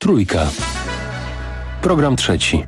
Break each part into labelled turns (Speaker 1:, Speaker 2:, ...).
Speaker 1: Trójka. Program trzeci.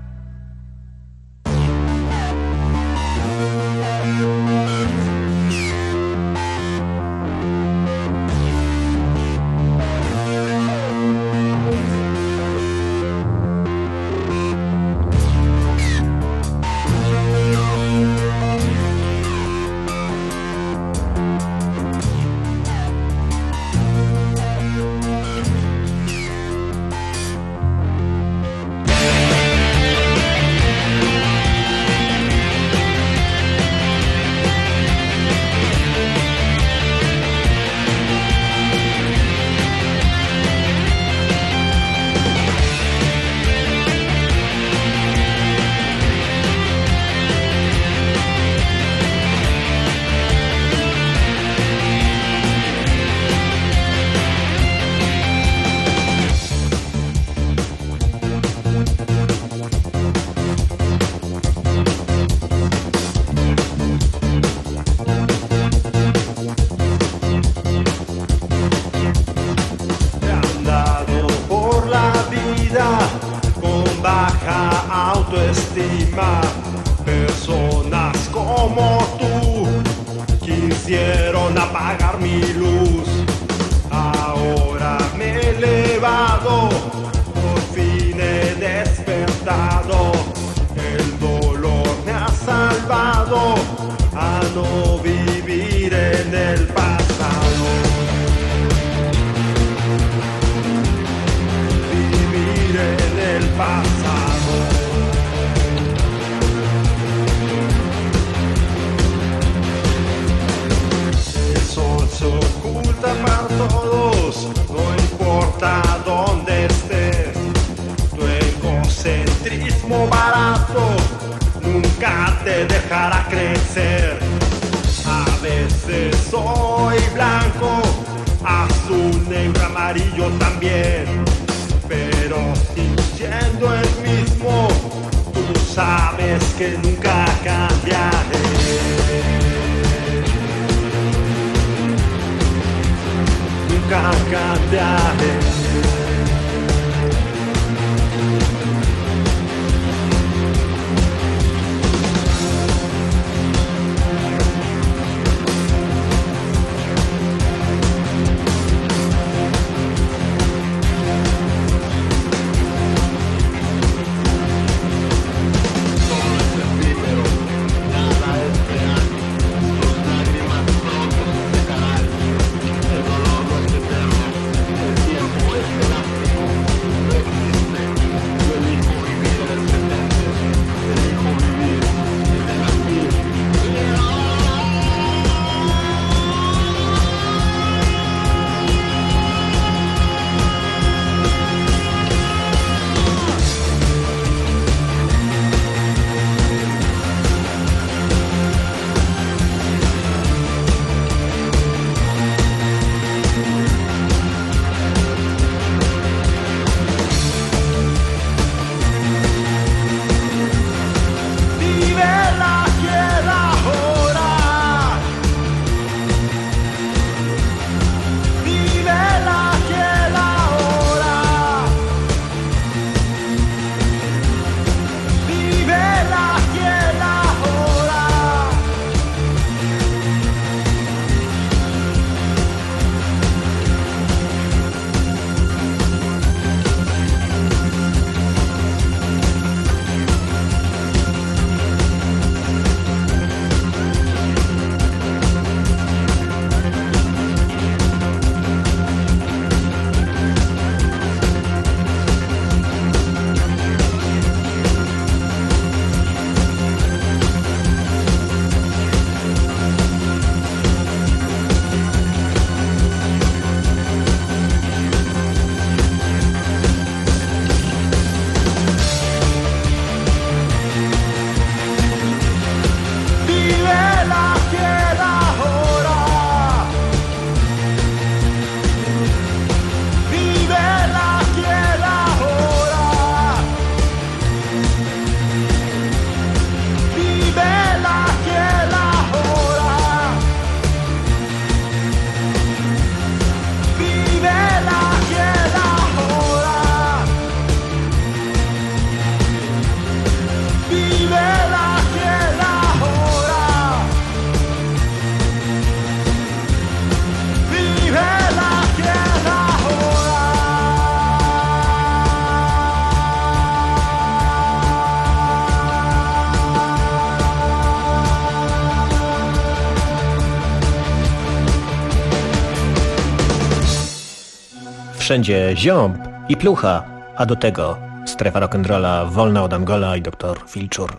Speaker 2: wszędzie ziąb i plucha, a do tego strefa rock'n'rolla wolna od Angola i doktor Wilczur.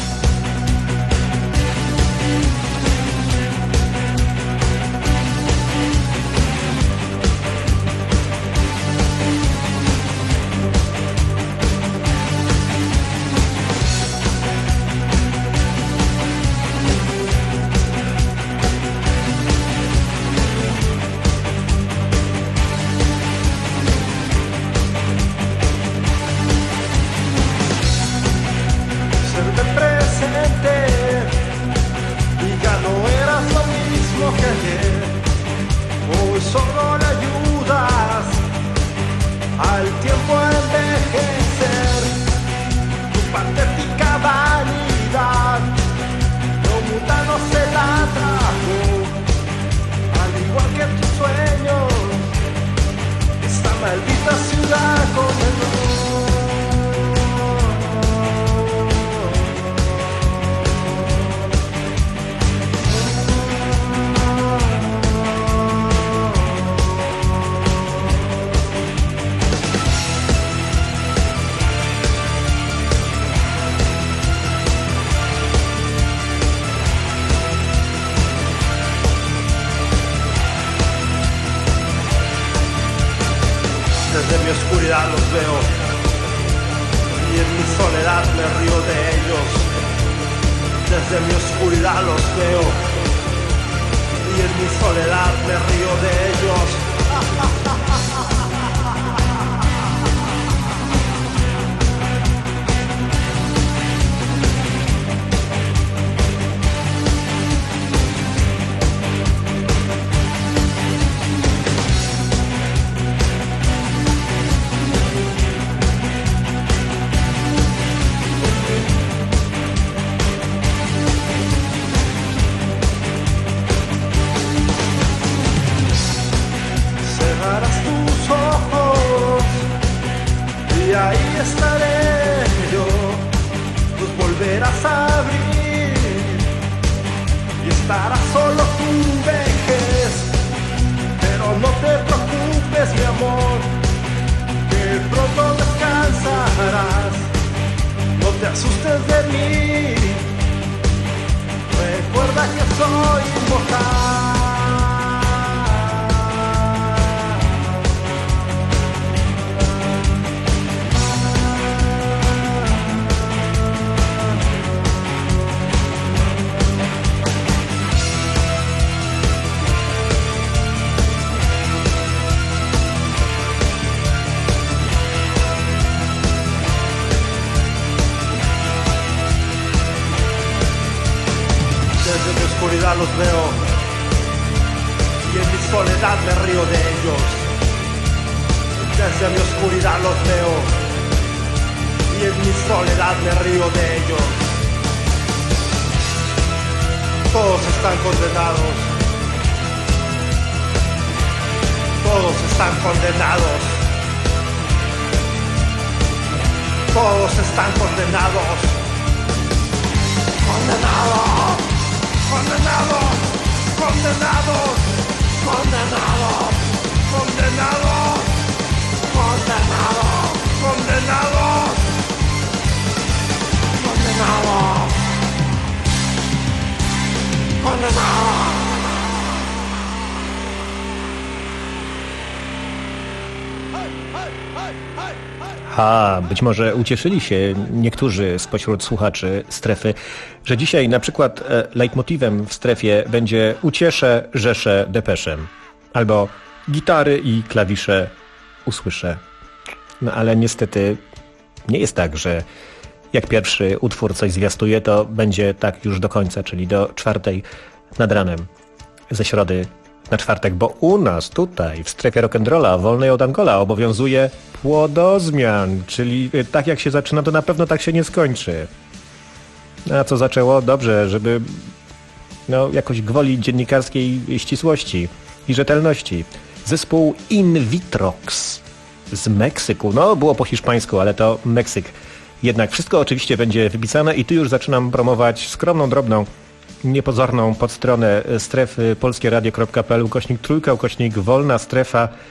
Speaker 3: Desde mi oscuridad los veo y en mi soledad me río de ellos. Desde mi oscuridad los veo y en mi soledad me río de ellos. Los veo y en mi soledad me río de ellos. Desde mi oscuridad los veo y en mi soledad me río de ellos. Todos están condenados. Todos están condenados. Todos están condenados. Condenados. Condenados, condenados, condenados, condenados, condenados, condenados, condenados, condenados.
Speaker 2: Być może ucieszyli się niektórzy spośród słuchaczy strefy, że dzisiaj na przykład leitmotywem w strefie będzie ucieszę, rzeszę depeszem. Albo gitary i klawisze usłyszę. No ale niestety nie jest tak, że jak pierwszy utwór coś zwiastuje, to będzie tak już do końca, czyli do 4 nad ranem ze środy na czwartek, bo u nas tutaj w strefie rock'n'rolla wolnej od Angola obowiązuje płodozmian, czyli tak jak się zaczyna, to na pewno tak się nie skończy. A co zaczęło? Dobrze, żeby jakoś gwoli dziennikarskiej ścisłości i rzetelności. Zespół In Vitrox z Meksyku. Było po hiszpańsku, ale to Meksyk. Jednak wszystko oczywiście będzie wypisane i tu już zaczynam promować skromną, drobną, niepozorną podstronę strefy polskieradio.pl /3 /wolna strefa.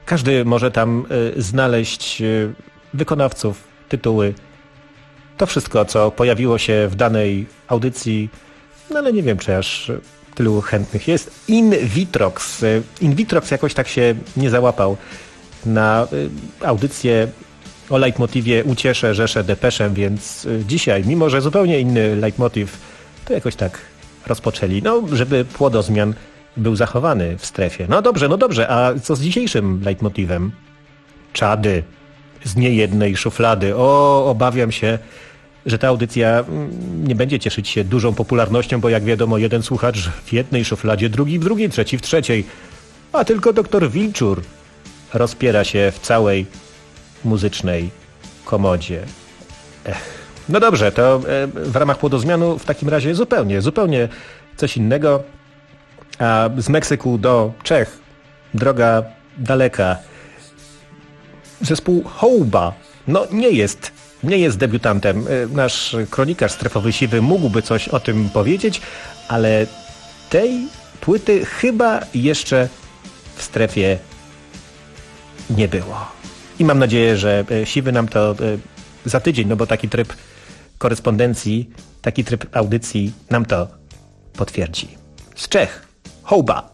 Speaker 2: Każdy może tam znaleźć wykonawców, tytuły. To wszystko, co pojawiło się w danej audycji, no ale nie wiem, czy aż tylu chętnych jest. Invitrox. Invitrox jakoś tak się nie załapał na audycję o leitmotywie Ucieszę, rzeszę, depeszem, więc dzisiaj, mimo że zupełnie inny leitmotyw, to jakoś tak rozpoczęli. No, żeby płodozmian był zachowany w strefie. No dobrze, a co z dzisiejszym leitmotywem? Czady z niejednej szuflady. Obawiam się, że ta audycja nie będzie cieszyć się dużą popularnością, bo jak wiadomo, jeden słuchacz w jednej szufladzie, drugi w drugiej, trzeci w trzeciej, a tylko doktor Wilczur rozpiera się w całej muzycznej komodzie. No dobrze, to w ramach płodozmianu w takim razie zupełnie coś innego. A z Meksyku do Czech droga daleka. Zespół Hołba nie jest debiutantem. Nasz kronikarz strefowy Siwy mógłby coś o tym powiedzieć, ale tej płyty chyba jeszcze w strefie nie było. I mam nadzieję, że Siwy nam to za tydzień, no bo taki tryb korespondencji, taki tryb audycji nam to potwierdzi. Z Czech, Hołba.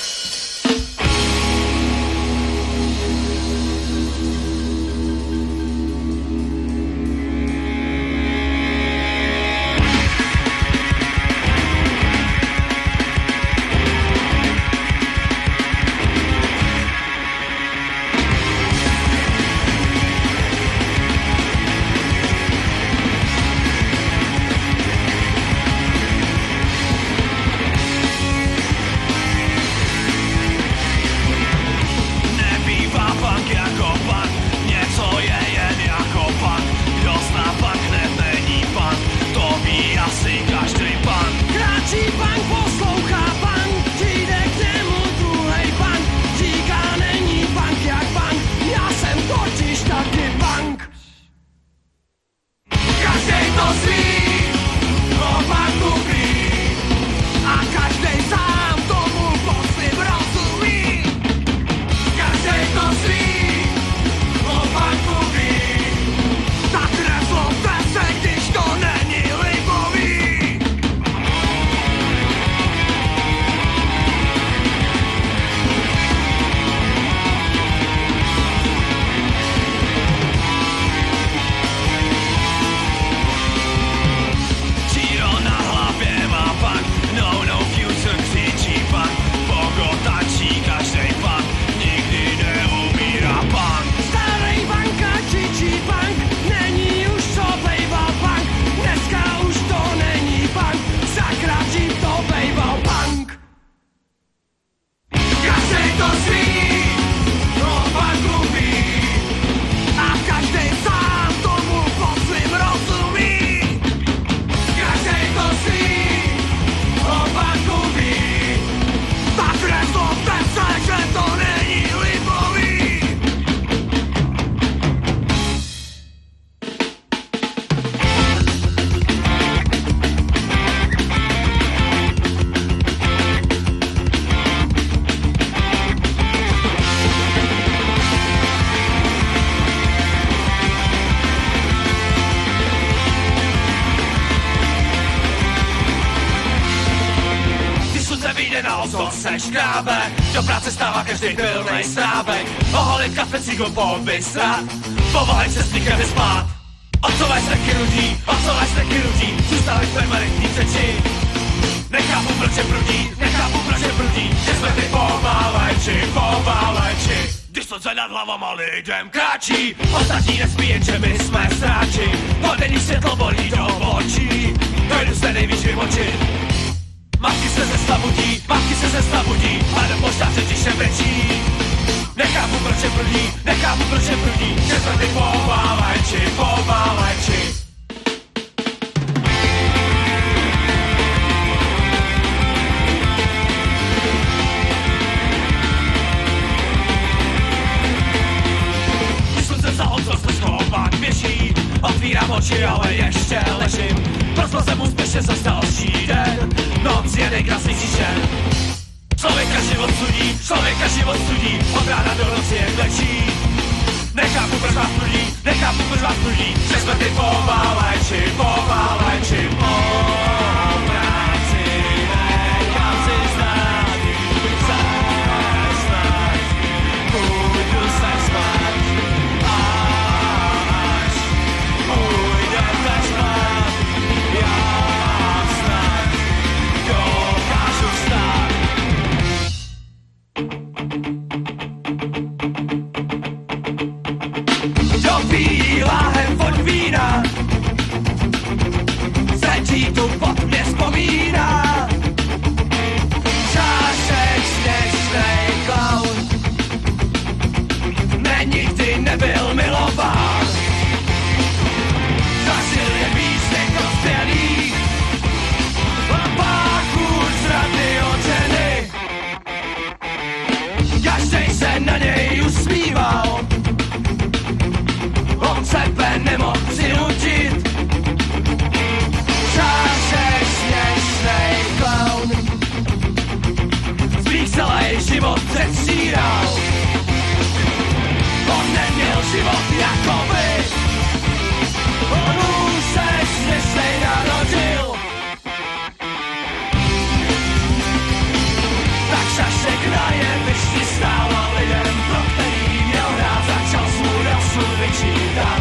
Speaker 4: Do práce stává každý pilnej strávek. Oholit kafe, cigo, bystra. Povolej se s nikým vyspát. Otcovaj streky ludí, zůstávají permanentní řeči. Nechápu, proč je brudí, že jsme ty povaleči. Když slunce nad hlavama lidem kráčí, ostatní nespí, jenže my jsme sráči. Podenní světlo bolí do očí, dojdu se nejvíc vymočit. Matky se ze sna budí, a do poštáře tiše brečí. Nechápu, proč je brudí, že jsme ty povaleči. Když slunce za ocel se schovat běží, otvírám oči, ale ještě ležím. ľudí, že sme tí povalajči po práci, nechám si znáť, snad pôjdu sa spať, až pôjdeme spať, ja snad dokážu vstať. Dopíjí láhev od vína, sedí tu pod mě vzpomíná. Žášek směšnej klaun, mě nikdy nebyl milován. Zažil je písnek rozpělých a páchů zrady od ženy. Každej se na něj usmíval, on sebe nemohl přinutit. Žášek směšnej klaun, zbých celý život předstíral. On neměl život jako vy, on už se směšnej narodil. Tak Žášek na jevišti stál a lidem, pro který měl rád, začal svůj osud vyčítat.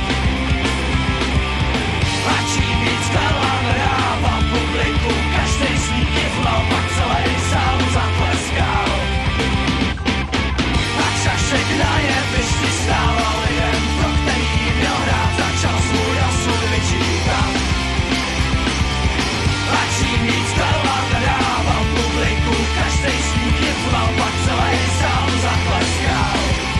Speaker 4: A čím víc kalán hrával publiku, každej svý kivlal, pak celý sál zatleskal. Tak Žášek na jevišti stál a lidem, pro který měl rád, začal svůj osud vyčítat. A čím víc kalán hrával publiku, každej svý kivlal, pak celý sál zatleskal.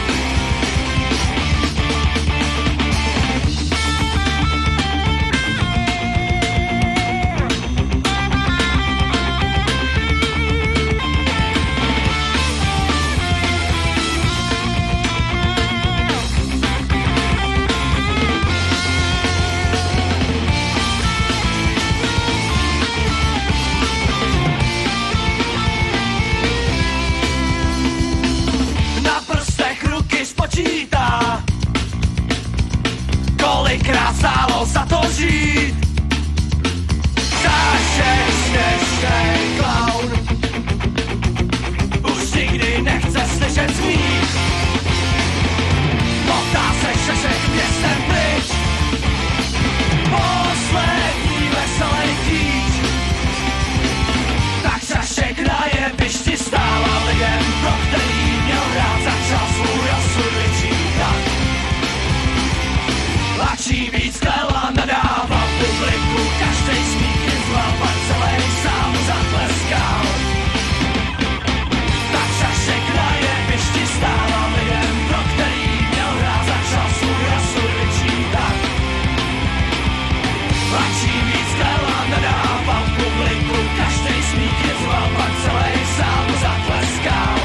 Speaker 4: Na prstech ruky spočítá, kolikrát stálo za to žít. Žášek směšnej klaun, už nikdy nechce slyšet smích. Motá se Žášek městem pryč, poslední veselý kýč. Tak Žášek na jevišti stál a lidem, pro který měl rád, začal svůj osud vyčítat. A čím víc klela nadával publiku, každej smích kývlal, pak celý sám zatleskal. Tak Žášek na jevišti stál a lidem, pro který měl rád, začal svůj osud vyčítat. A čím víc klela nadával publiku, každej smích kývlal, pak celý sám zatleskal.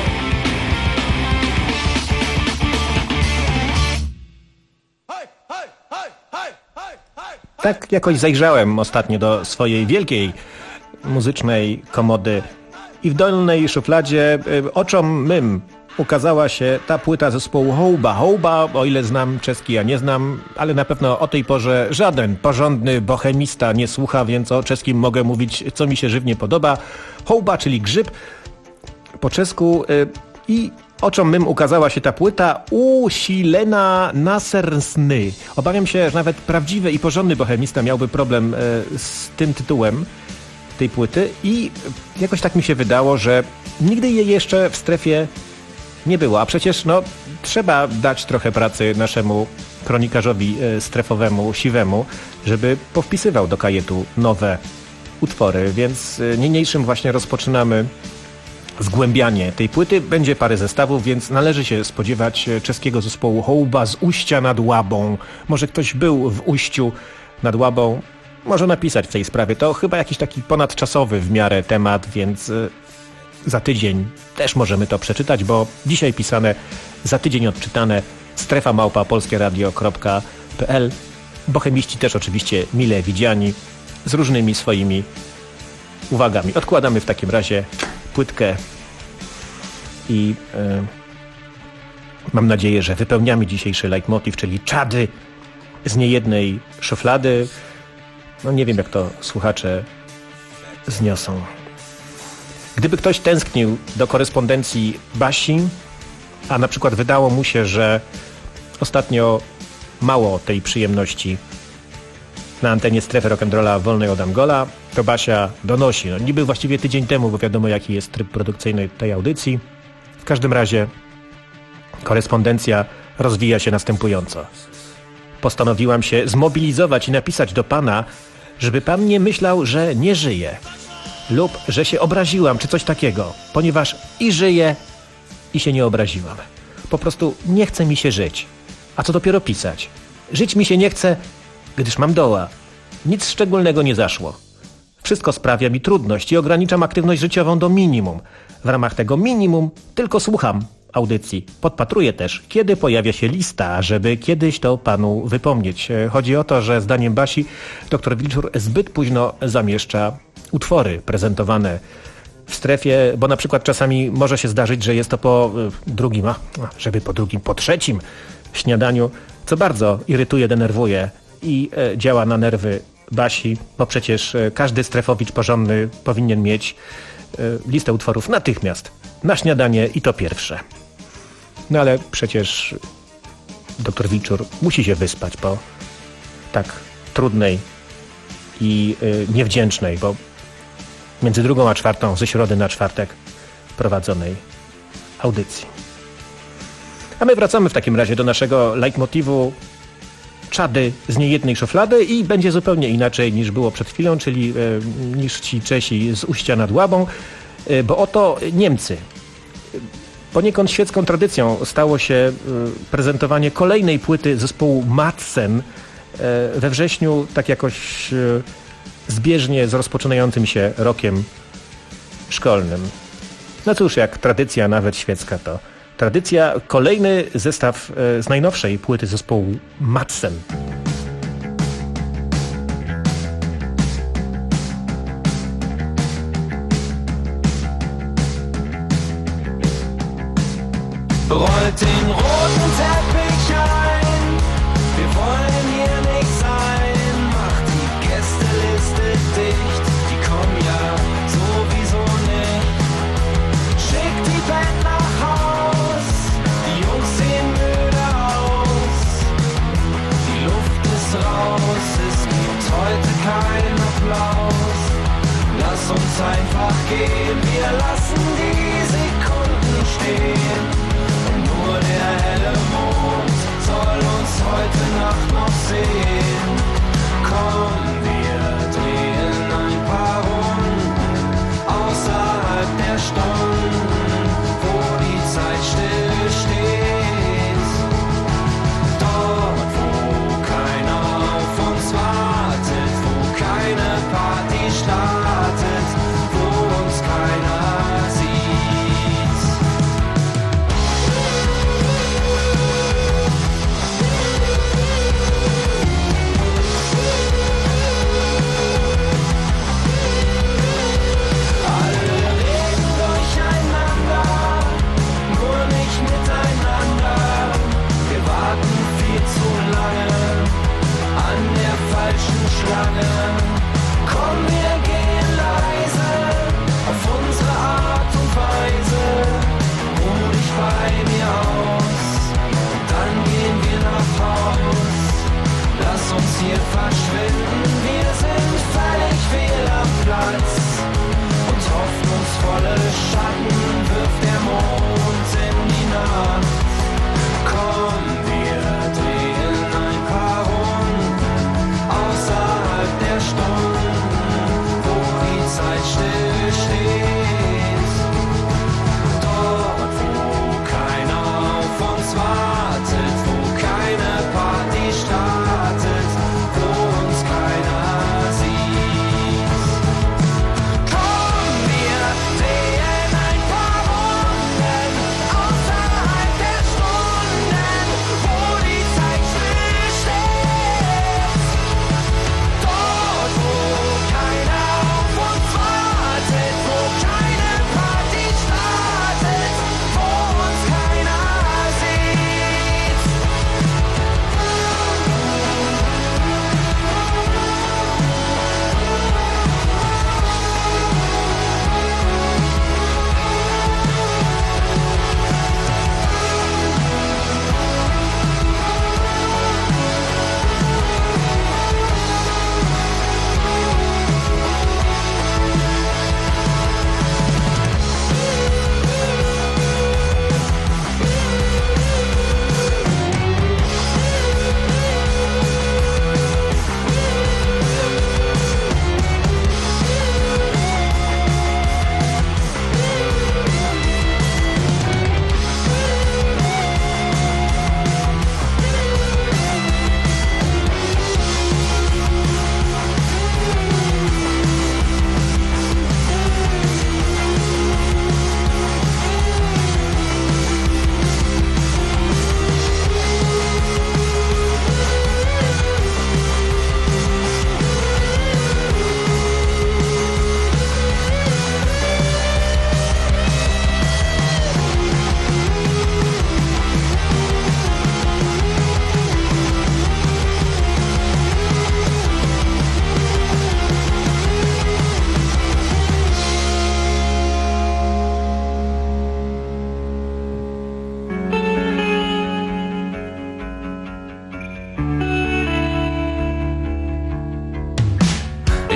Speaker 2: Tak jakoś zajrzałem ostatnio do swojej wielkiej muzycznej komody i w dolnej szufladzie oczom mym ukazała się ta płyta zespołu Houba. Houba, o ile znam czeski, ja nie znam, ale na pewno o tej porze żaden porządny bohemista nie słucha, więc o czeskim mogę mówić, co mi się żywnie podoba. Houba, czyli grzyb po czesku i oczom mym ukazała się ta płyta Usilena Nasersny. Obawiam się, że nawet prawdziwy i porządny bohemista miałby problem z tym tytułem tej płyty i jakoś tak mi się wydało, że nigdy jej jeszcze w strefie nie było. A przecież trzeba dać trochę pracy naszemu kronikarzowi strefowemu, siwemu, żeby powpisywał do kajetu nowe utwory, więc niniejszym właśnie rozpoczynamy zgłębianie tej płyty. Będzie parę zestawów, więc należy się spodziewać czeskiego zespołu Houba z Uścia nad Łabą. Może ktoś był w Uściu nad Łabą, może napisać w tej sprawie. To chyba jakiś taki ponadczasowy w miarę temat, więc za tydzień też możemy to przeczytać, bo dzisiaj pisane, za tydzień odczytane, strefa@polskieradio.pl. Bohemiści też oczywiście mile widziani, z różnymi swoimi uwagami. Odkładamy w takim razie płytkę i mam nadzieję, że wypełniamy dzisiejszy leitmotiv, czyli czady z niejednej szuflady. No nie wiem, jak to słuchacze zniosą. Gdyby ktoś tęsknił do korespondencji Basi, a na przykład wydało mu się, że ostatnio mało tej przyjemności na antenie Strefy Rock'n'Rolla wolnej od Angola, to Basia donosi. No, niby właściwie tydzień temu, bo wiadomo, jaki jest tryb produkcyjny tej audycji. W każdym razie korespondencja rozwija się następująco. Postanowiłam się zmobilizować i napisać do pana, żeby pan nie myślał, że nie żyję lub że się obraziłam, czy coś takiego, ponieważ i żyję, i się nie obraziłam. Po prostu nie chce mi się żyć. A co dopiero pisać? Żyć mi się nie chce, gdyż mam doła. Nic szczególnego nie zaszło. Wszystko sprawia mi trudność i ograniczam aktywność życiową do minimum. W ramach tego minimum tylko słucham audycji. Podpatruję też, kiedy pojawia się lista, żeby kiedyś to panu wypomnieć. Chodzi o to, że zdaniem Basi dr Wilczur zbyt późno zamieszcza utwory prezentowane w strefie, bo na przykład czasami może się zdarzyć, że jest to po drugim, po trzecim śniadaniu, co bardzo irytuje, denerwuje i działa na nerwy Basi, bo przecież każdy strefowicz porządny powinien mieć listę utworów natychmiast na śniadanie i to pierwsze. No ale przecież dr Wilczur musi się wyspać po tak trudnej i niewdzięcznej, bo między 2 a 4 ze środy na czwartek prowadzonej audycji. A my wracamy w takim razie do naszego leitmotivu czady z niejednej szuflady i będzie zupełnie inaczej niż było przed chwilą, czyli niż ci Czesi z Uścia nad Łabą, bo oto Niemcy. Poniekąd świecką tradycją stało się prezentowanie kolejnej płyty zespołu Madsen we wrześniu, tak jakoś zbieżnie z rozpoczynającym się rokiem szkolnym. No cóż, jak tradycja nawet świecka to tradycja. Kolejny zestaw z najnowszej płyty zespołu Madsen.
Speaker 4: Rollt den roten Teppich ein, wir wollen hier nicht sein. Macht die Gästeliste dicht, die kommen ja sowieso nicht. Schickt die Band nach Haus, die Jungs sehen müde aus. Die Luft ist raus, es gibt heute keinen Applaus. Lass uns einfach gehen, wir lassen die Sekunden stehen. Nur der helle Mond soll uns heute Nacht noch sehen. Komm, wir drehen ein paar Runden außerhalb der Stunden, wo die Zeit still steht. Dort, wo keiner auf uns wartet, wo keine Party startet, wo uns keiner sieht. Komm, wir gehen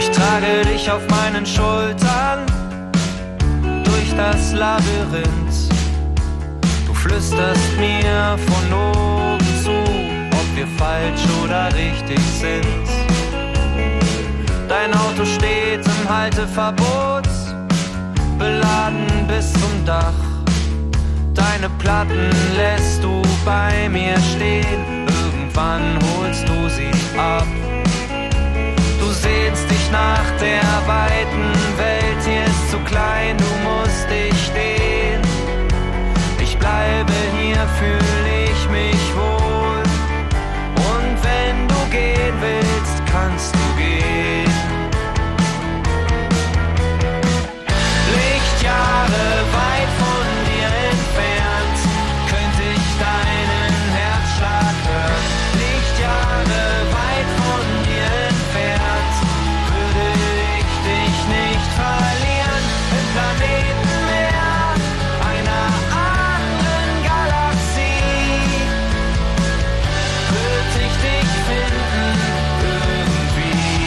Speaker 5: Ich trage dich auf meinen Schultern durch das Labyrinth. Du flüsterst mir von oben zu, ob wir falsch oder richtig sind. Dein Auto steht im Halteverbot, beladen bis zum Dach. Deine Platten lässt du bei mir stehen, irgendwann holst du sie ab. Du sehnst dich nach der weiten Welt, hier ist zu klein, du musst dich stehen. Ich bleibe hier, fühl ich mich wohl. Und wenn du gehen willst, kannst du gehen. Lichtjahre weit von dir entfernt, könnte ich deinen Herzschlag hören. Lichtjahre weit von dir entfernt, würde ich dich nicht verlieren. Im Planetenmeer einer anderen Galaxie würde ich dich finden irgendwie.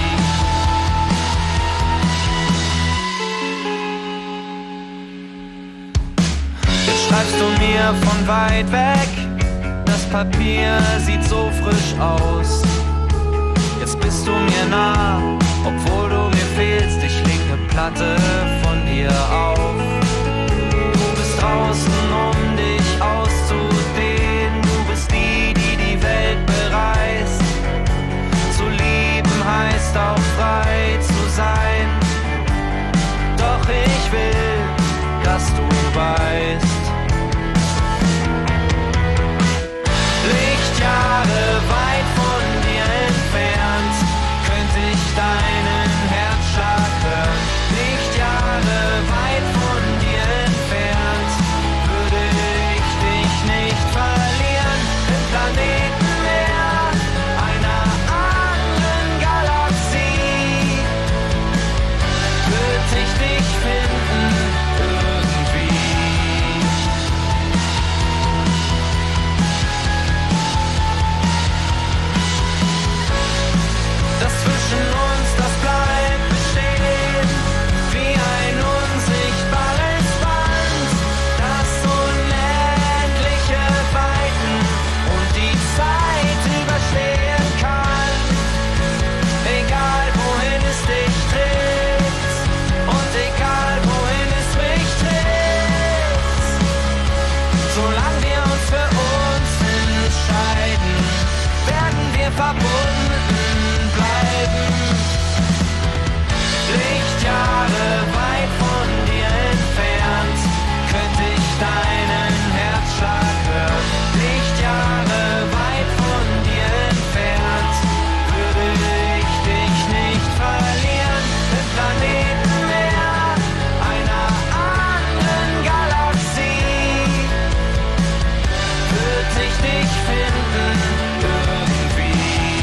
Speaker 5: Jetzt schreibst du mir von weit weg, das Papier sieht so frisch aus. Jetzt bist du mir nah, obwohl du mir fehlst, ich leg ne Platte von dir auf. Du bist draußen, um dich auszudehnen, du bist die, die die Welt bereist. Zu lieben heißt auch frei zu sein, doch ich will, dass du weißt. Lichtjahre weit von dir entfernt, könnte ich deinen Herzschlag hören. Lichtjahre weit von dir entfernt, würde ich dich nicht verlieren. Im Planetenmeer einer anderen Galaxie würde ich dich finden irgendwie. Das zwischen uns, das bleibt bestehen, wie ein unsichtbares Band, das unendliche Weiten und die Zeit überstehen kann. Egal wohin es dich trägt und egal wohin es mich trägt, solange wir uns für uns entscheiden, werden wir verbunden bleiben. Lichtjahre weit von dir entfernt, könnte ich deinen Herzschlag hören. Lichtjahre weit von dir entfernt, würde ich dich nicht verlieren. Im Planetenmeer einer anderen Galaxie würde ich dich finden irgendwie.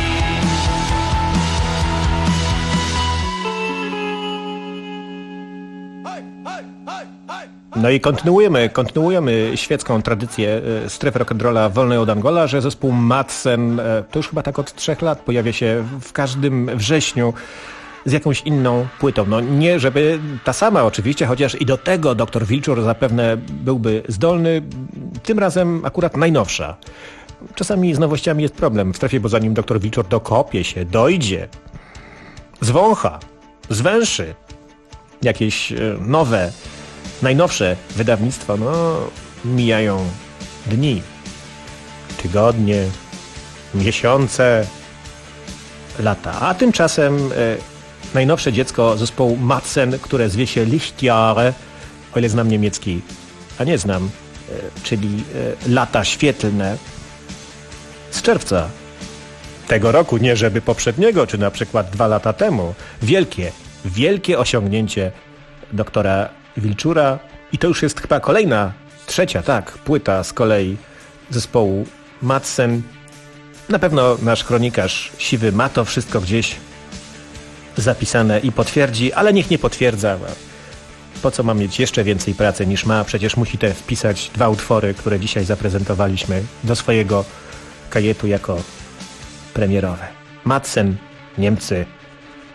Speaker 2: No i kontynuujemy świecką tradycję strefy rock'n'rolla wolnej od Angola, że zespół Madsen to już chyba tak od 3 lat pojawia się w każdym wrześniu z jakąś inną płytą. No nie, żeby ta sama oczywiście, chociaż i do tego dr Wilczur zapewne byłby zdolny, tym razem akurat najnowsza. Czasami z nowościami jest problem w strefie, bo zanim dr Wilczur dokopie się, dojdzie, zwącha, zwęszy jakieś nowe, najnowsze wydawnictwo, no mijają dni, tygodnie, miesiące, lata. A tymczasem najnowsze dziecko zespołu Madsen, które zwie się Lichtjahre, o ile znam niemiecki, a nie znam, czyli lata świetlne, z czerwca tego roku, nie żeby poprzedniego, czy na przykład 2 lata temu. Wielkie osiągnięcie doktora Wilczura i to już jest chyba kolejna, 3, płyta z kolei zespołu Madsen. Na pewno nasz kronikarz Siwy ma to wszystko gdzieś zapisane i potwierdzi, ale niech nie potwierdza. Po co ma mieć jeszcze więcej pracy niż ma? Przecież musi te wpisać 2 utwory, które dzisiaj zaprezentowaliśmy do swojego kajetu jako premierowe. Madsen, Niemcy,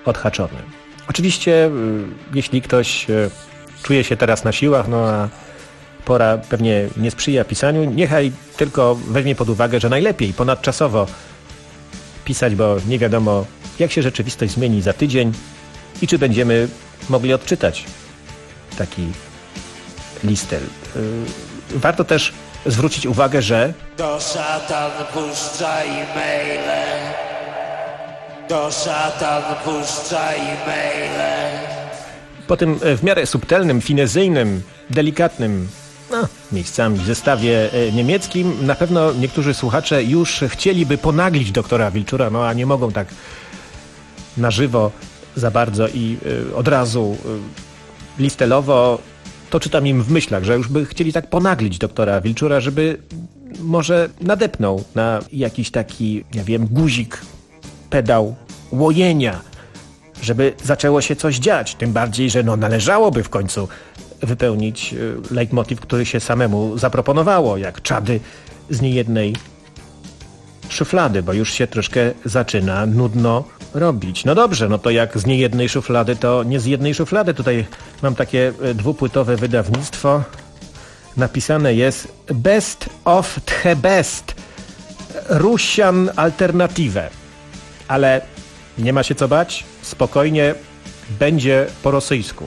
Speaker 2: odhaczony. Oczywiście, jeśli ktoś czuje się teraz na siłach, no a pora pewnie nie sprzyja pisaniu, niechaj tylko weźmie pod uwagę, że najlepiej ponadczasowo pisać, bo nie wiadomo, jak się rzeczywistość zmieni za tydzień i czy będziemy mogli odczytać taki listel. Warto też zwrócić uwagę, że
Speaker 6: To szatan puszcza e-maile. To szatan puszcza e-maile.
Speaker 2: po tym w miarę subtelnym, finezyjnym, delikatnym miejscami zestawie niemieckim na pewno niektórzy słuchacze już chcieliby ponaglić doktora Wilczura, no a nie mogą tak na żywo za bardzo i od razu listelowo. To czytam im w myślach, że już by chcieli tak ponaglić doktora Wilczura, żeby może nadepnął na jakiś taki, nie wiem, guzik, pedał łojenia, żeby zaczęło się coś dziać. Tym bardziej, że należałoby w końcu wypełnić leitmotiv, który się samemu zaproponowało, jak czady z niejednej szuflady, bo już się troszkę zaczyna nudno robić. No dobrze, no to jak z niejednej szuflady, to nie z jednej szuflady. Tutaj mam takie dwupłytowe wydawnictwo. Napisane jest Best of the Best Russian Alternative. Ale nie ma się co bać, spokojnie będzie po rosyjsku.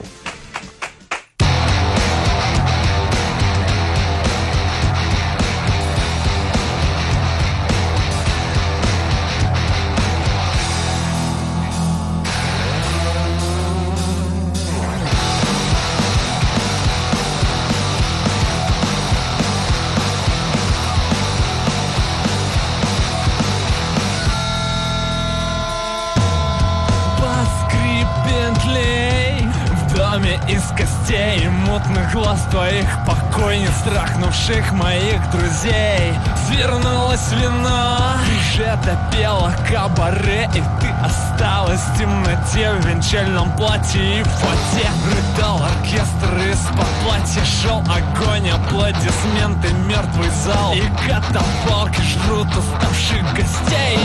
Speaker 5: Из костей и мутных глаз твоих покойниц, страхнувших моих друзей. Свернулось вино, ты же допела кабаре, и ты осталась в темноте в венчальном платье и фате. Рыдал оркестр, из-под платья шел огонь, аплодисменты, мертвый зал и катафалки жрут уставших гостей.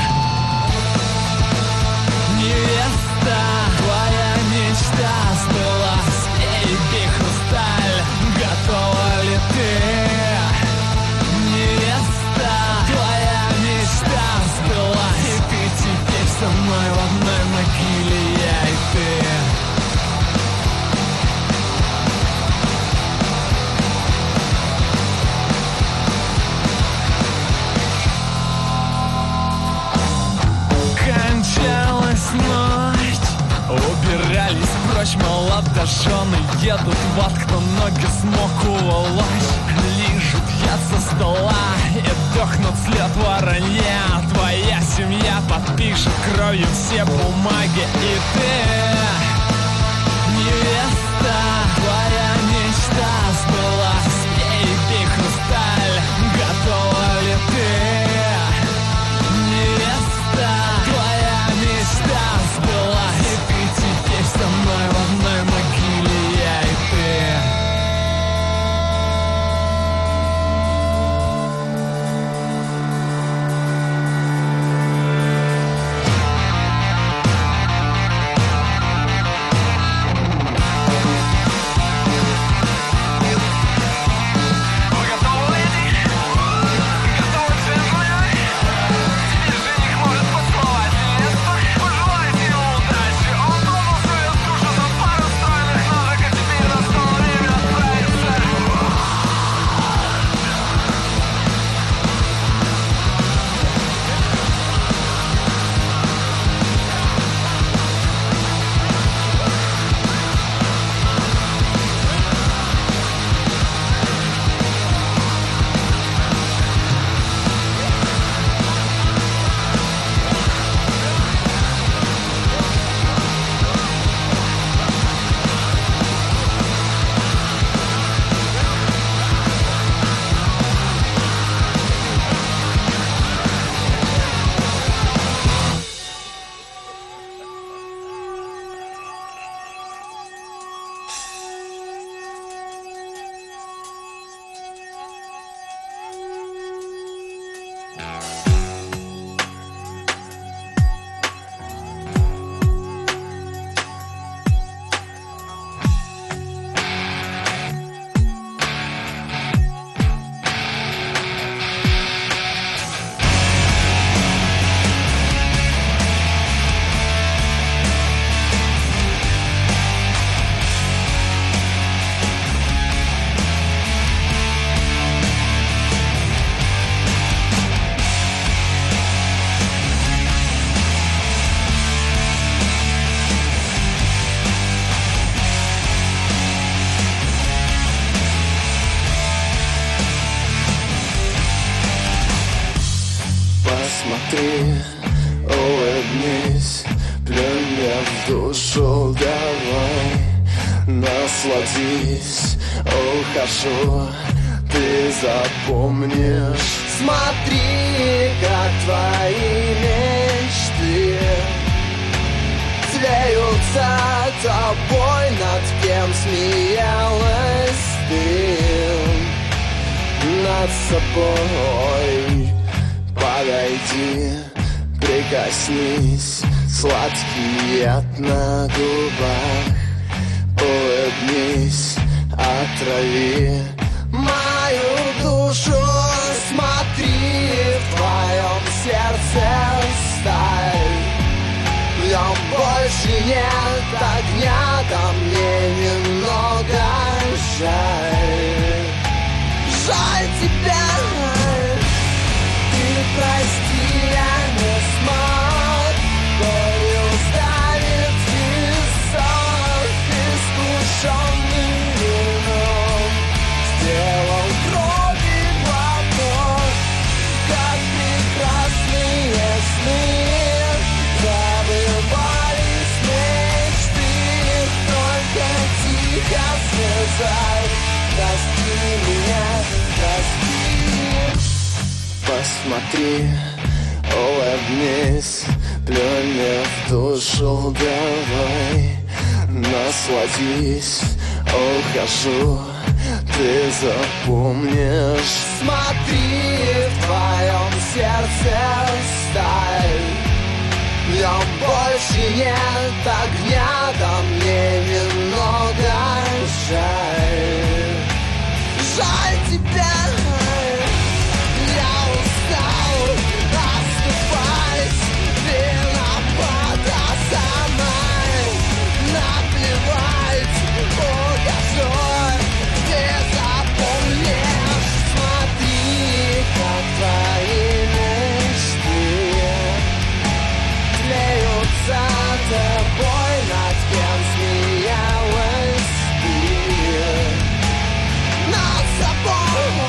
Speaker 5: Невеста, твоя мечта сбылась, эй, бей хрусталь, готова ли ты? Невеста, твоя мечта сбылась, и ты теперь со мной в одной могиле, я и ты. Кончалась ночь, убирались прочь молодожены, едут в ад, кто ноги смог уволочь. Лижут яд со стола и дохнут след воронья. Твоя семья подпишет кровью все бумаги, и ты, невеста, твоя мечта сбылась, эй, бей хрусталь, готова ли ты? Твоя мечта сбылась, и ты теперь со мной в одной могиле, я и ты.
Speaker 7: улыбнись, плюнь мне в душу, давай, насладись, ухожу, ты запомнишь. Смотри, как твои мечты тлеются тобой, над кем смеялась ты. Над собой подойди, прикоснись, сладкий яд на губах, улыбнись, отрави мою душу. Смотри, в твоем сердце сталь, в нем больше нет огня, да мне немного жаль. Жаль тебя, ты прости, я не смог болью ставить висок, искушенный вином сделал крови глоток. Как прекрасные сны забывались мечты, только тихо слезай. Прости меня, прости. Посмотри, улыбнись, плюнь мне в душу, давай, насладись, ухожу, ты запомнишь. Смотри, в твоем сердце сталь, в нем больше нет огня, да мне немного жаль. Жаль тебя, я устал отступать, виновата сама, наплевать, ухожу, ты запомнишь. Смотри, как твои мечты тлеются тобой, над кем смеялась ты. Над собой.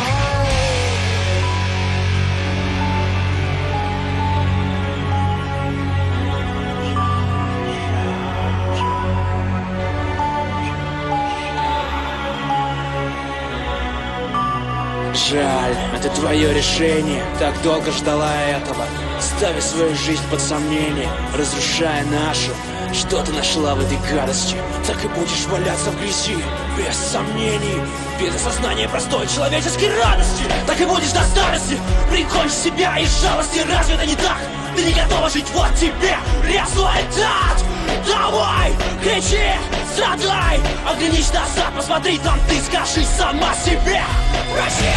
Speaker 8: Жаль, это твое решение, так долго ждала этого, ставя свою жизнь под сомнение, разрушая нашу. Что ты нашла в этой гадости? Так и будешь валяться в грязи, без сомнений, без осознания простой человеческой радости. Так и будешь до старости, прикончи себя из жалости. Разве это не так? Ты не готова жить, вот тебе результат. Давай, кричи, страдай, оглянись назад, посмотри там ты, скажи сама себе. Россия!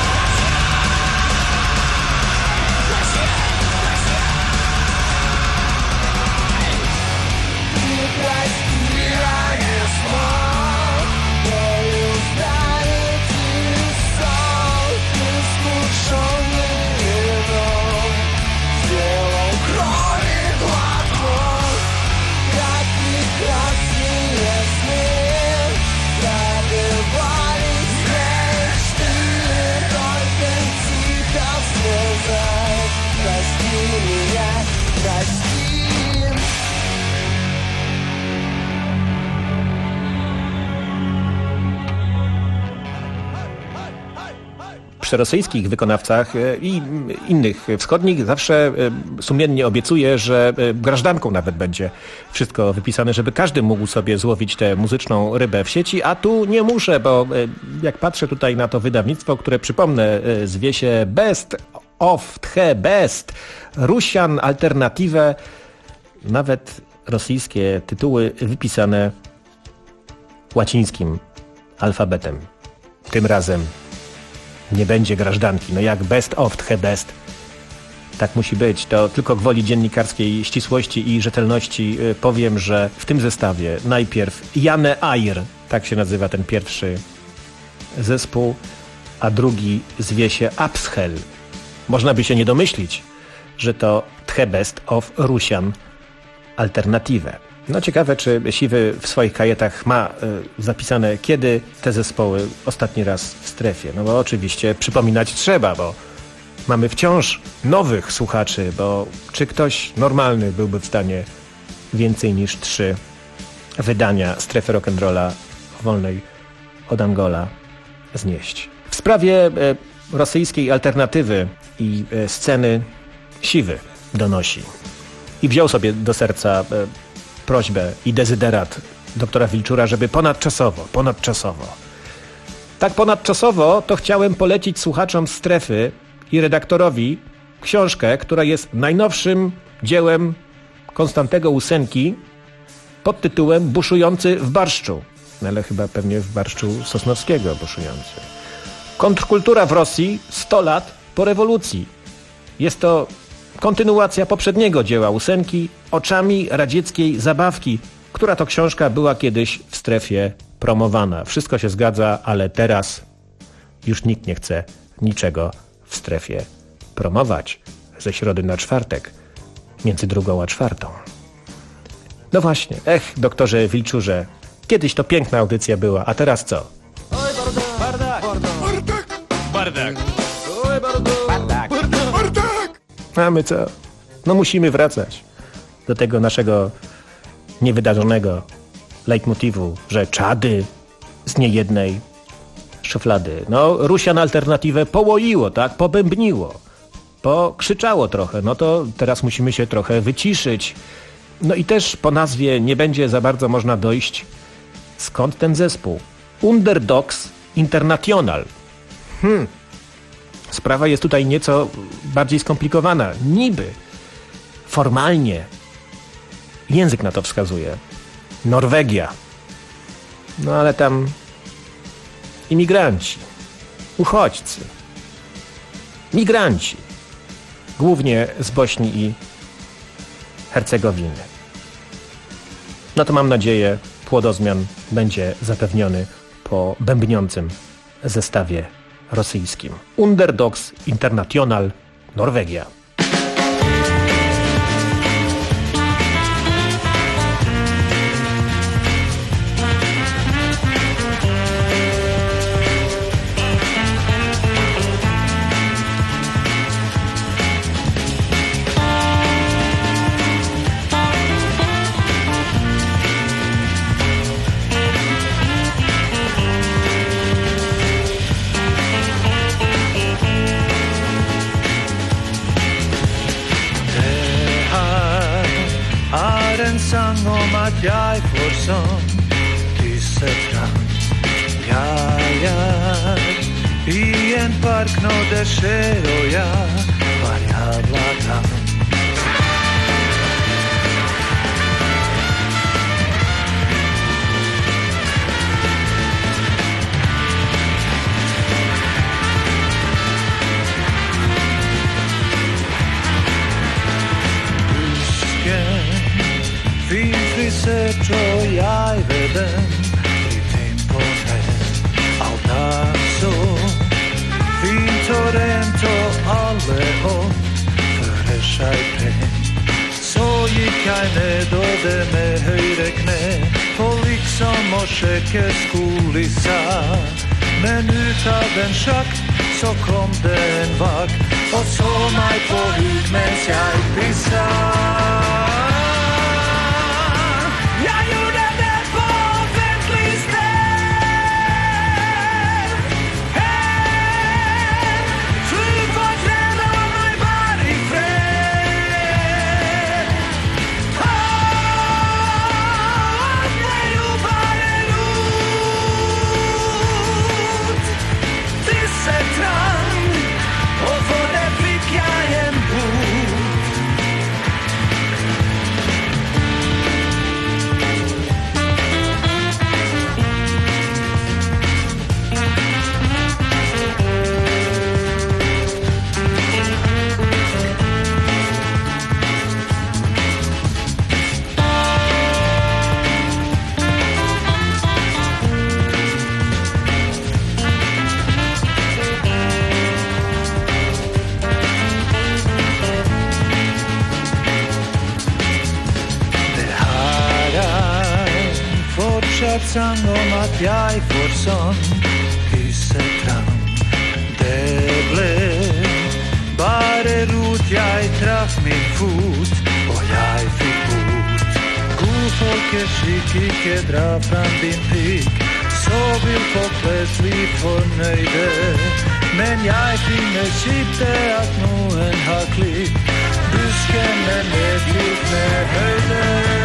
Speaker 7: Прости, я не смог болью ставить висок, искушенный вином сделал крови глоток. Как прекрасные сны забывались мечты, только тихо слезай. Прости меня, прости.
Speaker 2: Przy rosyjskich wykonawcach i innych wschodnich zawsze sumiennie obiecuję, że grażdanką nawet będzie wszystko wypisane, żeby każdy mógł sobie złowić tę muzyczną rybę w sieci, a tu nie muszę, bo jak patrzę tutaj na to wydawnictwo, które przypomnę zwie się Best of the Best, Russian Alternative, nawet rosyjskie tytuły wypisane łacińskim alfabetem. Tym razem nie będzie grażdanki. No jak best of the best. Tak musi być. To tylko gwoli dziennikarskiej ścisłości i rzetelności powiem, że w tym zestawie najpierw Jane Air, tak się nazywa ten pierwszy zespół, a drugi zwie się Upshell. Można by się nie domyślić, że to the best of Russian Alternative. No ciekawe, czy Siwy w swoich kajetach ma zapisane, kiedy te zespoły ostatni raz w strefie. No bo oczywiście przypominać trzeba, bo mamy wciąż nowych słuchaczy, bo czy ktoś normalny byłby w stanie więcej niż 3 wydania Strefy Rock'n'Rolla wolnej od Angola znieść? W sprawie rosyjskiej alternatywy i sceny Siwy donosi i wziął sobie do serca prośbę i dezyderat doktora Wilczura, żeby ponadczasowo. Tak ponadczasowo to chciałem polecić słuchaczom Strefy i redaktorowi książkę, która jest najnowszym dziełem Konstantego Łusenki pod tytułem Buszujący w barszczu. Ale chyba pewnie w barszczu Sosnowskiego buszujący. Kontrkultura w Rosji 100 lat po rewolucji. Jest to kontynuacja poprzedniego dzieła Łusenki Oczami radzieckiej zabawki, która to książka była kiedyś w Strefie promowana. Wszystko się zgadza, ale teraz już nikt nie chce niczego w Strefie promować. Ze środy na czwartek, między 2 a 4. No właśnie, doktorze Wilczurze, kiedyś to piękna audycja była, a teraz co?
Speaker 5: Oj, bardak! Oj, bardak!
Speaker 2: A my co? No musimy wracać do tego naszego niewydarzonego leitmotivu, że czady z niejednej szuflady. No, Rusian alternatywę połoiło, tak? Pobębniło. Pokrzyczało trochę. No to teraz musimy się trochę wyciszyć. No i też po nazwie nie będzie za bardzo można dojść, skąd ten zespół. Underdogs International. Sprawa jest tutaj nieco bardziej skomplikowana. Niby, formalnie, język na to wskazuje. Norwegia. No ale tam imigranci, uchodźcy, migranci. Głównie z Bośni i Hercegowiny. No to mam nadzieję, płodozmian będzie zapewniony po bębniącym zestawie rosyjskim. Underdogs International, Norwegia.
Speaker 5: Jeg får sånn disse fram. Jeg i en park når det skjer, og jeg var jævla tam. Frisert og jeg ved den litt inn på det. Alt så fint og rent og alle oppfører seg pent. Så gikk jeg nedover med høyre kne på liksom å sjekke skolissa. Men ut av en sjakt så kom det en vakt og så meg på huk mens jeg pissa. Sang om at jeg får sånn hyssetram. Det ble
Speaker 9: jeg traff min fot, og jeg fikk bot. God folkeskikk, ikke dra fram din pikk, så vil folk flest bli fornøyde. Men jeg finner skifte at noen har klipp, busken med litt mer høyde.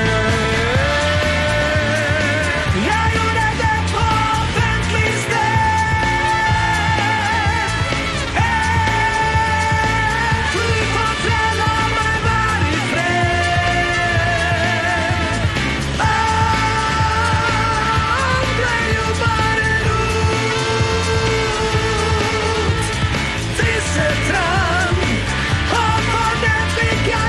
Speaker 9: Jeg gjorde det på offentlig sted. Flykontroll av meg var i fred. Han ble jo bare rot. Disse trang, og for den fikk jeg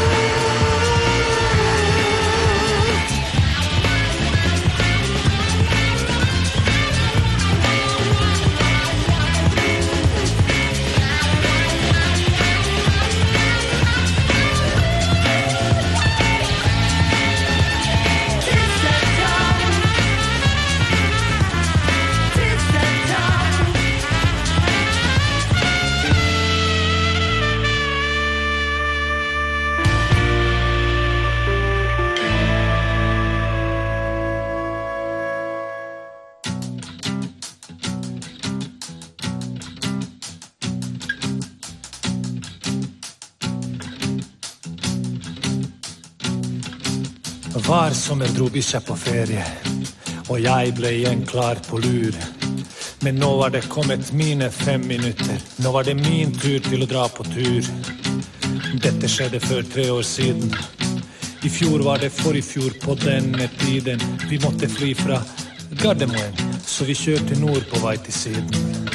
Speaker 9: Var sommer dro bikkja på ferie, og jeg ble igjen klar på lur. Men nå var det kommet mine 5 minutter, nå var det min tur til å dra på tur. Dette skjedde for 3 år siden. I fjor var det forrige fjor på denne tiden. Vi måtte fly fra Gardermoen, så vi kjørte nord på vei til siden.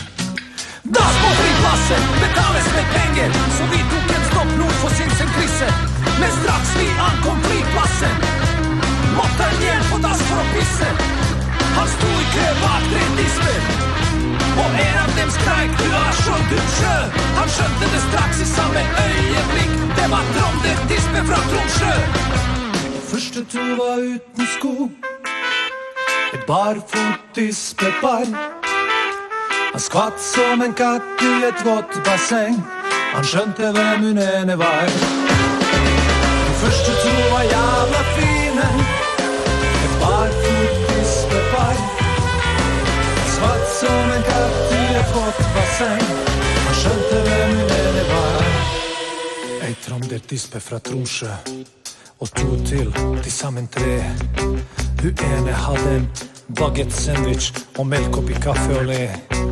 Speaker 9: Da på flyplassen betales med penger, så vi tok en stopp nord for Sinsen-krysset. Men straks vi ankom flyplassen, måtte han hjem på dass for å pisse. Han sto i kø bak 3 tisper, og en av dem skreik, du har skjønt ut sjø. Han skjønte det straks i samme øyeblikk, det var Trond en tispe fra Tromsø. Første to var uten sko, et barfot tispepar. Han skvatt som en katt i et vått basseng, han skjønte hvem hun ene var. De første to var jævla fine, et barfot tispepar. Han skvatt som en katt i et vått basseng, han skjønte hvem hun ene var. Ei Tronder tispe fra Tromsø, og 2 til sammen 3. Hun ene hadde en baguette sandwich og melk oppi kaffe og le.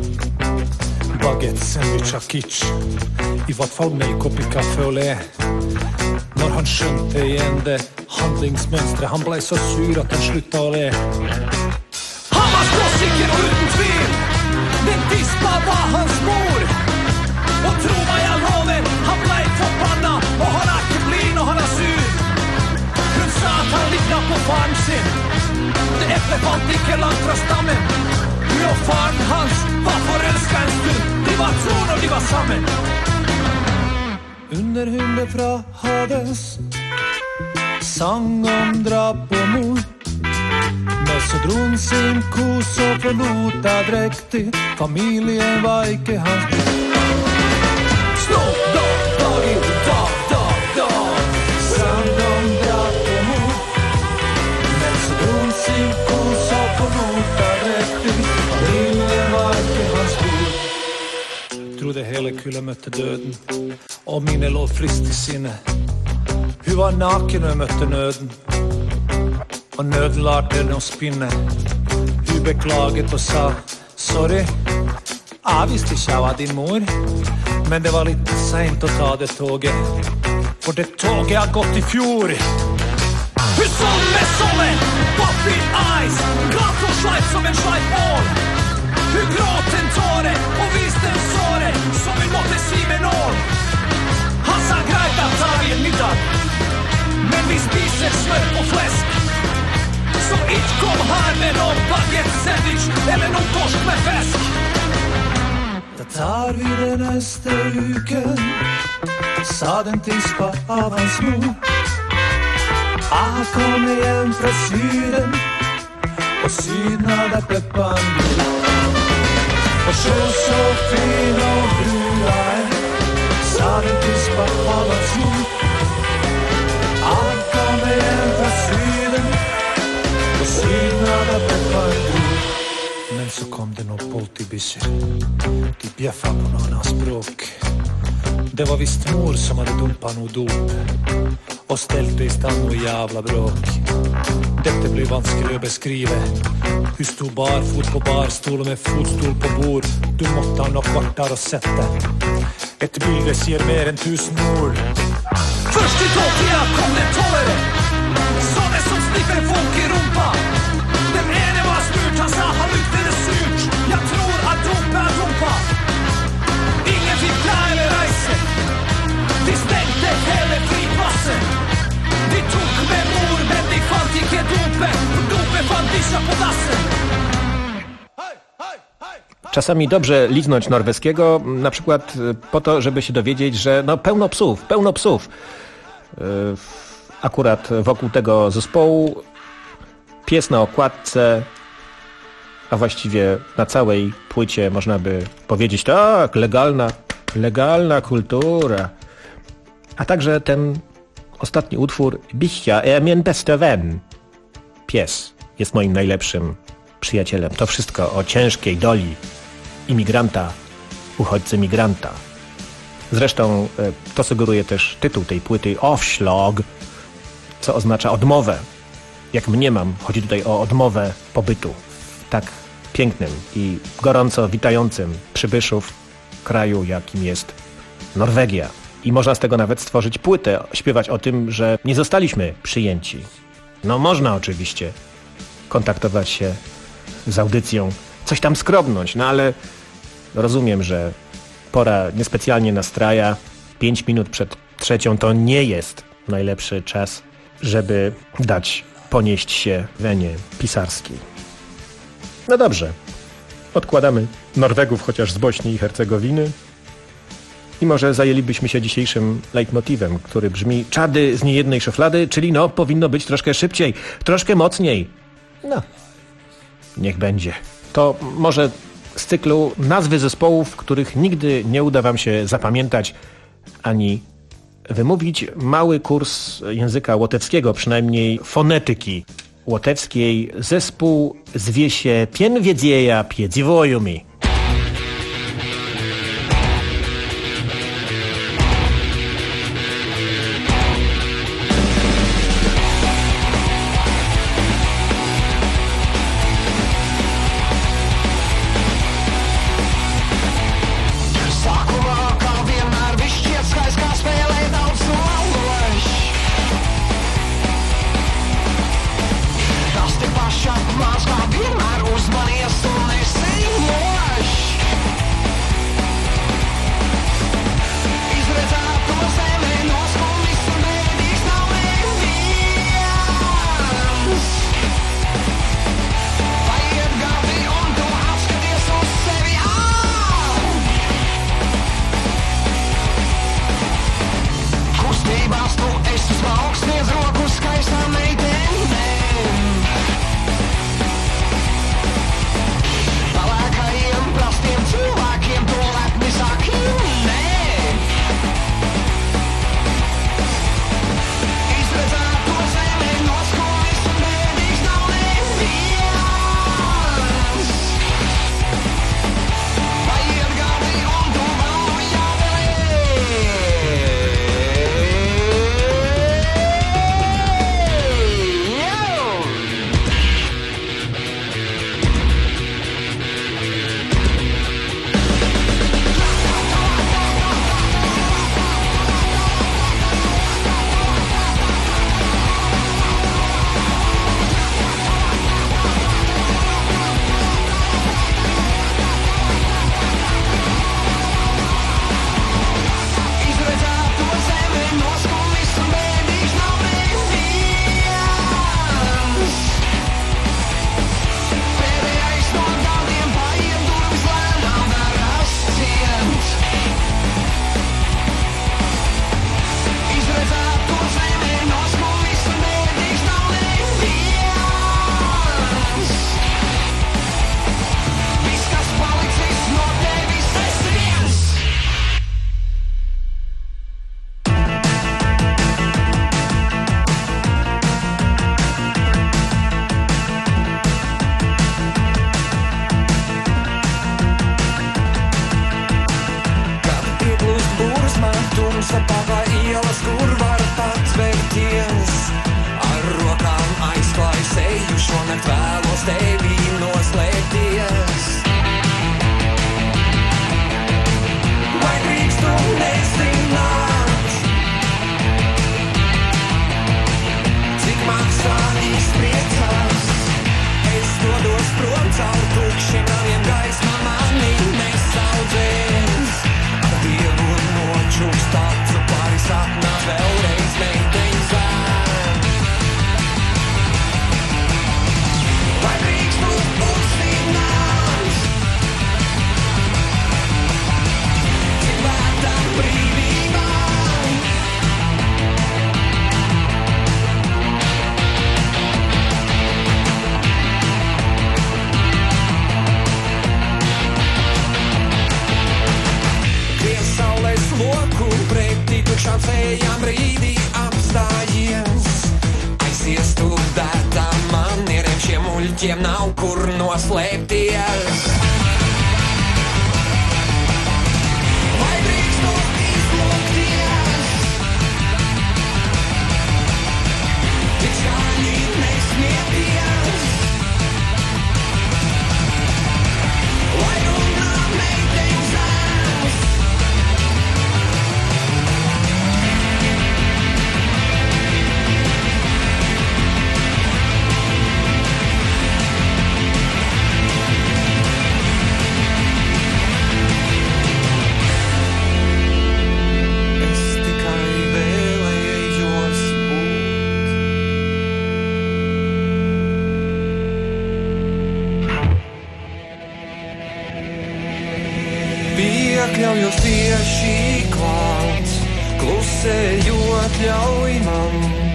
Speaker 9: Baguette sandwich av kitsch, i hvert fall melk oppi kaffe og le. Når han skjønte igjen det handlingsmønstret, han ble så sur at han slutta å le. Han var skråsikker og uten tvil, den tispa var hans mor. Og tro meg, jeg lover, han ble forbanna, og han er ikke blid når han er sur. Hun sa at han likna på faren sin, det eple falt ikke langt fra stammen. Hun og faren hans var forelsket en stund, de var tro når de var sammen. Under hundet fra Hades, sang om drap og mord. Men så dro han sin kos og forlot deg drektig, familien var ikke hans. Snoop Dogg, Doggy, Dogg, Dogg, Dogg, sang om drap og mord. Men så dro han sin kos og forlot deg drektig, familien var ikke hans bord. Trodde hele kula møtte døden, og mine lå frist i sinne. Hun var naken og møtte nøden, og nøden lærte henne å spinne. Hun beklaget og sa, sorry, jeg visste ikke jeg var din mor, men det var litt sent å ta det toget, for det toget har gått i fjor. Hun så med sommer, puppy eyes, glatt og sleip som en sleip mål. Hun gråt en tåre og viste en såre som hun måtte si med nål. Han sa greit at tar vi en middag, men vi spiser smør og flesk. Så ikke kom her med noen baguette sandwich eller noen torsk med fisk. Da tar vi det neste uken, sa den tispa av hans mor. Jeg kommer hjem fra Syden, og Syden hadde peppan bord. Og så fin og brua er, sa Staden tyst på havets jord. Allt gav mig en för syden. Och syden hade peppar bord. Men så kom det någon poltibisser. De bjäffade på någon annan språk. Det var visst mor som hade dumpat nog dop. Och ställde i stand och jävla bråk. Detta blir vanskelig att beskriva. Hur stod barfot på barstol med fotstol på bord. Du måtte ha något kvartar och sätta. Ett bilde ser mer än 1000 ord.
Speaker 4: Först i Tokyo kom det tåre. Sådana som slipper folk i rumpa. Den ene var smurt, han sa han luktade surt. Jag tror att dumpa är dumpa. Ingen fick dra eller rejse. De stängde hela flygplatsen. De tog med mor, men de fann inte dopen. Dopen fann Bisha på dassen.
Speaker 2: Czasami dobrze liznąć norweskiego, na przykład po to, żeby się dowiedzieć, że no pełno psów. Akurat wokół tego zespołu pies na okładce, a właściwie na całej płycie można by powiedzieć tak, legalna kultura. A także ten ostatni utwór Bichja är min bästa vän. Pies jest moim najlepszym przyjacielem. To wszystko o ciężkiej doli imigranta, uchodźcy migranta. Zresztą to sugeruje też tytuł tej płyty Avslag, co oznacza odmowę. Jak mniemam, chodzi tutaj o odmowę pobytu w tak pięknym i gorąco witającym przybyszów kraju, jakim jest Norwegia. I można z tego nawet stworzyć płytę, śpiewać o tym, że nie zostaliśmy przyjęci. No można oczywiście kontaktować się z audycją, coś tam skrobnąć, no ale rozumiem, że pora niespecjalnie nastraja. 5 minut przed 3 to nie jest najlepszy czas, żeby dać ponieść się wenie pisarskiej. No dobrze, odkładamy Norwegów chociaż z Bośni i Hercegowiny i może zajęlibyśmy się dzisiejszym leitmotivem, który brzmi czady z niejednej szuflady, czyli no powinno być troszkę szybciej, troszkę mocniej. No, niech będzie. To może z cyklu nazwy zespołów, których nigdy nie uda wam się zapamiętać ani wymówić. Mały kurs języka łotewskiego, przynajmniej fonetyki łotewskiej. Zespół zwie się Pienwiedzieja Piedzivojumi.
Speaker 10: Man ska vienmēr uzmanies un nesīmot.
Speaker 5: tos, kur var patvērties. Ar rokām aizklāj seju, šonakt vēlos tevī noslēpties. Vai drīkstu nezināt, cik maksā izpriecās? Es dodos prom caur tukšiem naviem, gaisma mani nesaudzēs. Ar Dievu nočūks tacu pāri sapnā vēlreiz meiteņu zēn. Vai drīkstu uzzināt, cik vērtā brīvībā? Gries saulēs loku pretī tukšām sējām brīdī apstājies. Aizies studētām manieriem, šiem muļķiem nav kur noslēpties. Vai drīkstu izlūkties, tik skaļi nesmieties? Lai runā meiteņu zēns, es tikai vēlējos būt. Piekļaujos tieši klāt, klusējot ļauj man